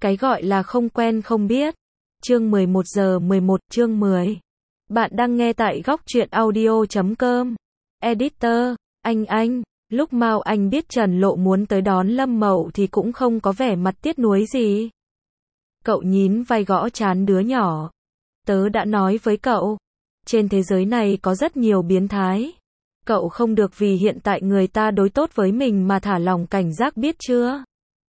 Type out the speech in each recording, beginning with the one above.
Cái gọi là không quen không biết. Chương 11 giờ 11 chương 10. Bạn đang nghe tại góc truyện audio.com. Editor, anh, lúc Mao Anh biết Trần Lộ muốn tới đón Lâm Mậu thì cũng không có vẻ mặt tiếc nuối gì. Cậu nhín vai gõ trán đứa nhỏ. Tớ đã nói với cậu, trên thế giới này có rất nhiều biến thái. Cậu không được vì hiện tại người ta đối tốt với mình mà thả lòng cảnh giác biết chưa?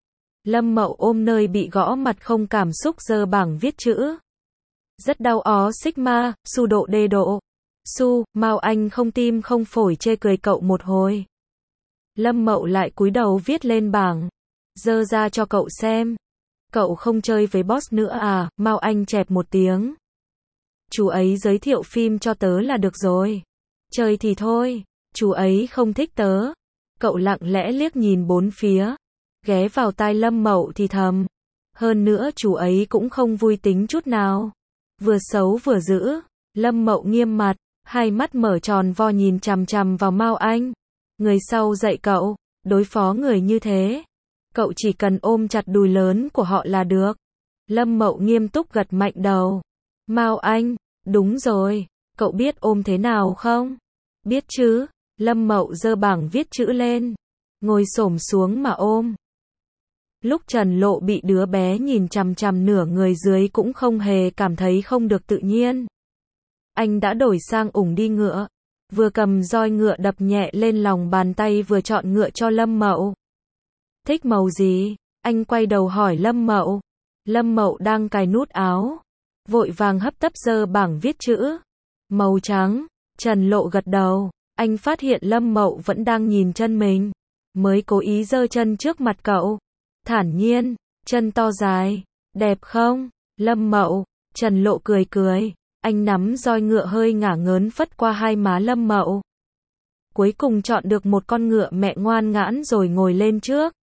Lâm Mậu ôm nơi bị gõ mặt không cảm xúc giơ bảng viết chữ. Rất đau ó sigma, su độ đê độ. Su, Mao Anh không tim không phổi chê cười cậu một hồi. Lâm Mậu lại cúi đầu viết lên bảng. Giơ ra cho cậu xem. Cậu không chơi với boss nữa à? Mao Anh chẹp một tiếng. Chú ấy giới thiệu phim cho tớ là được rồi. Chơi thì thôi, chú ấy không thích tớ. Cậu lặng lẽ liếc nhìn bốn phía. Ghé vào tai Lâm Mậu thì thầm. Hơn nữa chú ấy cũng không vui tính chút nào. Vừa xấu vừa dữ. Lâm Mậu nghiêm mặt, hai mắt mở tròn vo nhìn chằm chằm vào Mao Anh. Người sau dạy cậu, đối phó người như thế. Cậu chỉ cần ôm chặt đùi lớn của họ là được. Lâm Mậu nghiêm túc gật mạnh đầu. Mao Anh, đúng rồi, cậu biết ôm thế nào không? Biết chứ, Lâm Mậu giơ bảng viết chữ lên. Ngồi xổm xuống mà ôm. Lúc Trần Lộ bị đứa bé nhìn chằm chằm nửa người dưới cũng không hề cảm thấy không được tự nhiên. Anh đã đổi sang ủng đi ngựa. Vừa cầm roi ngựa đập nhẹ lên lòng bàn tay vừa chọn ngựa cho Lâm Mậu. Thích màu gì? Anh quay đầu hỏi Lâm Mậu. Lâm Mậu đang cài nút áo. Vội vàng hấp tấp giơ bảng viết chữ. Màu trắng. Trần Lộ gật đầu. Anh phát hiện Lâm Mậu vẫn đang nhìn chân mình. Mới cố ý giơ chân trước mặt cậu. Thản nhiên, chân to dài, đẹp không? Lâm Mậu, Trần Lộ cười cười, anh nắm roi ngựa hơi ngả ngớn phất qua hai má Lâm Mậu. Cuối cùng chọn được một con ngựa mẹ ngoan ngoãn rồi ngồi lên trước.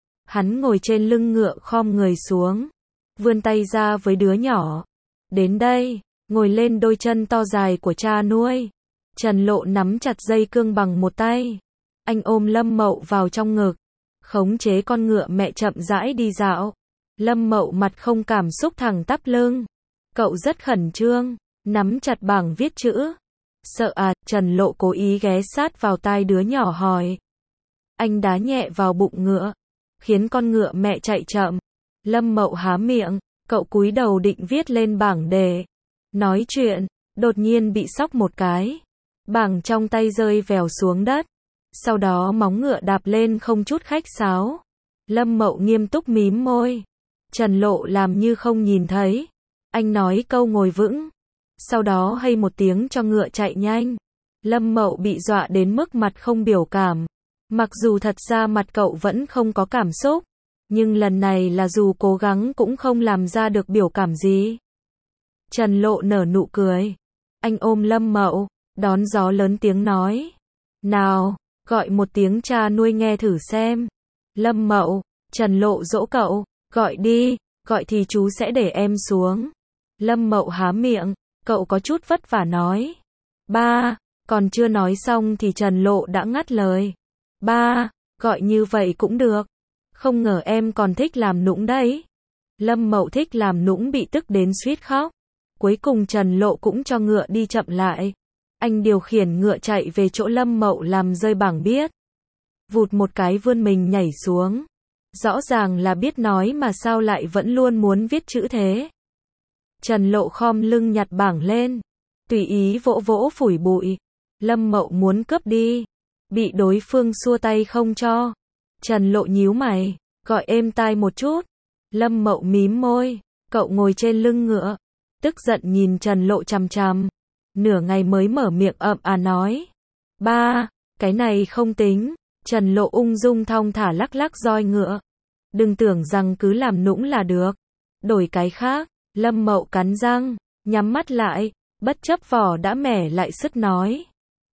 Hắn ngồi trên lưng ngựa khom người xuống, vươn tay ra với đứa nhỏ. Đến đây, ngồi lên đôi chân to dài của cha nuôi. Trần Lộ nắm chặt dây cương bằng một tay. Anh ôm Lâm Mậu vào trong ngực. Khống chế con ngựa mẹ chậm rãi đi dạo. Lâm Mậu mặt không cảm xúc thẳng tắp lưng. Cậu rất khẩn trương, nắm chặt bảng viết chữ. Sợ à? Trần Lộ cố ý ghé sát vào tai đứa nhỏ hỏi. Anh đá nhẹ vào bụng ngựa, khiến con ngựa mẹ chạy chậm. Lâm Mậu há miệng, cậu cúi đầu định viết lên bảng đề. Nói chuyện, đột nhiên bị xóc một cái. Bảng trong tay rơi vèo xuống đất. Sau đó móng ngựa đạp lên không chút khách sáo. Lâm Mậu nghiêm túc mím môi. Trần Lộ làm như không nhìn thấy. Anh nói câu ngồi vững. Sau đó hây một tiếng cho ngựa chạy nhanh. Lâm Mậu bị dọa đến mức mặt không biểu cảm. Mặc dù thật ra mặt cậu vẫn không có cảm xúc. Nhưng lần này là dù cố gắng cũng không làm ra được biểu cảm gì. Trần Lộ nở nụ cười. Anh ôm Lâm Mậu, đón gió lớn tiếng nói. Nào, gọi một tiếng cha nuôi nghe thử xem. Lâm Mậu, Trần Lộ dỗ cậu, gọi đi, gọi thì chú sẽ để em xuống. Lâm Mậu há miệng, cậu có chút vất vả nói. Ba, còn chưa nói xong thì Trần Lộ đã ngắt lời. Ba, gọi như vậy cũng được. Không ngờ em còn thích làm nũng đấy. Lâm Mậu thích làm nũng bị tức đến suýt khóc. Cuối cùng Trần Lộ cũng cho ngựa đi chậm lại. Anh điều khiển ngựa chạy về chỗ Lâm Mậu làm rơi bảng biết. Vụt một cái vươn mình nhảy xuống. Rõ ràng là biết nói mà sao lại vẫn luôn muốn viết chữ thế. Trần Lộ khom lưng nhặt bảng lên. Tùy ý vỗ vỗ phủi bụi. Lâm Mậu muốn cướp đi. Bị đối phương xua tay không cho. Trần Lộ nhíu mày. Gọi êm tai một chút. Lâm Mậu mím môi. Cậu ngồi trên lưng ngựa. Tức giận nhìn Trần Lộ chằm chằm. Nửa ngày mới mở miệng nói. Ba, cái này không tính. Trần Lộ ung dung thong thả lắc lắc roi ngựa. Đừng tưởng rằng cứ làm nũng là được. Đổi cái khác. Lâm Mậu cắn răng, nhắm mắt lại, bất chấp vỏ đã mẻ lại sứt nói.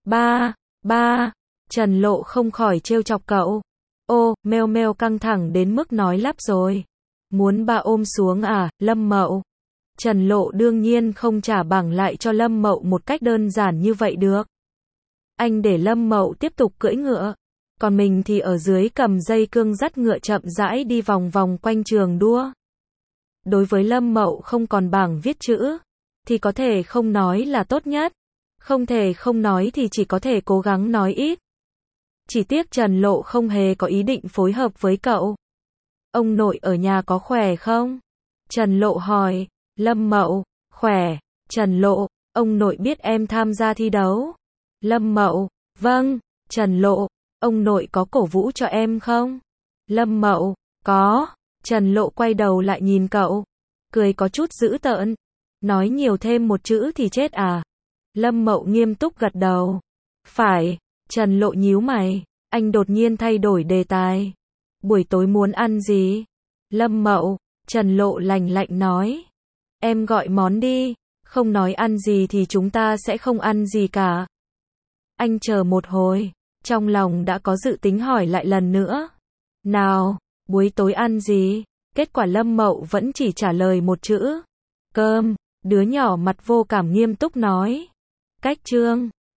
Ba, Trần Lộ không khỏi trêu chọc cậu. Ô, meo meo căng thẳng đến mức nói lắp rồi. Muốn ba ôm xuống à, Lâm Mậu? Trần Lộ đương nhiên không trả bảng lại cho Lâm Mậu một cách đơn giản như vậy được. Anh để Lâm Mậu tiếp tục cưỡi ngựa. Còn mình thì ở dưới cầm dây cương dắt ngựa chậm rãi đi vòng vòng quanh trường đua. đối với Lâm Mậu không còn bảng viết chữ, thì có thể không nói là tốt nhất. Không thể không nói thì chỉ có thể cố gắng nói ít. Chỉ tiếc Trần Lộ không hề có ý định phối hợp với cậu. Ông nội ở nhà có khỏe không? Trần Lộ hỏi. Lâm Mậu, khỏe. Trần Lộ, ông nội biết em tham gia thi đấu. Lâm Mậu, vâng. Trần Lộ, ông nội có cổ vũ cho em không? Lâm Mậu, có. Trần Lộ quay đầu lại nhìn cậu, cười có chút dữ tợn. Nói nhiều thêm một chữ thì chết à? Lâm Mậu nghiêm túc gật đầu. Phải. Trần Lộ nhíu mày, anh đột nhiên thay đổi đề tài. Buổi tối muốn ăn gì? Lâm Mậu, Trần Lộ lạnh lạnh nói. Em gọi món đi, không nói ăn gì thì chúng ta sẽ không ăn gì cả. Anh chờ một hồi, trong lòng đã có dự tính hỏi lại lần nữa. Nào, buổi tối ăn gì? Kết quả Lâm Mậu vẫn chỉ trả lời một chữ. Cơm, đứa nhỏ mặt vô cảm nghiêm túc nói. Cách Trương.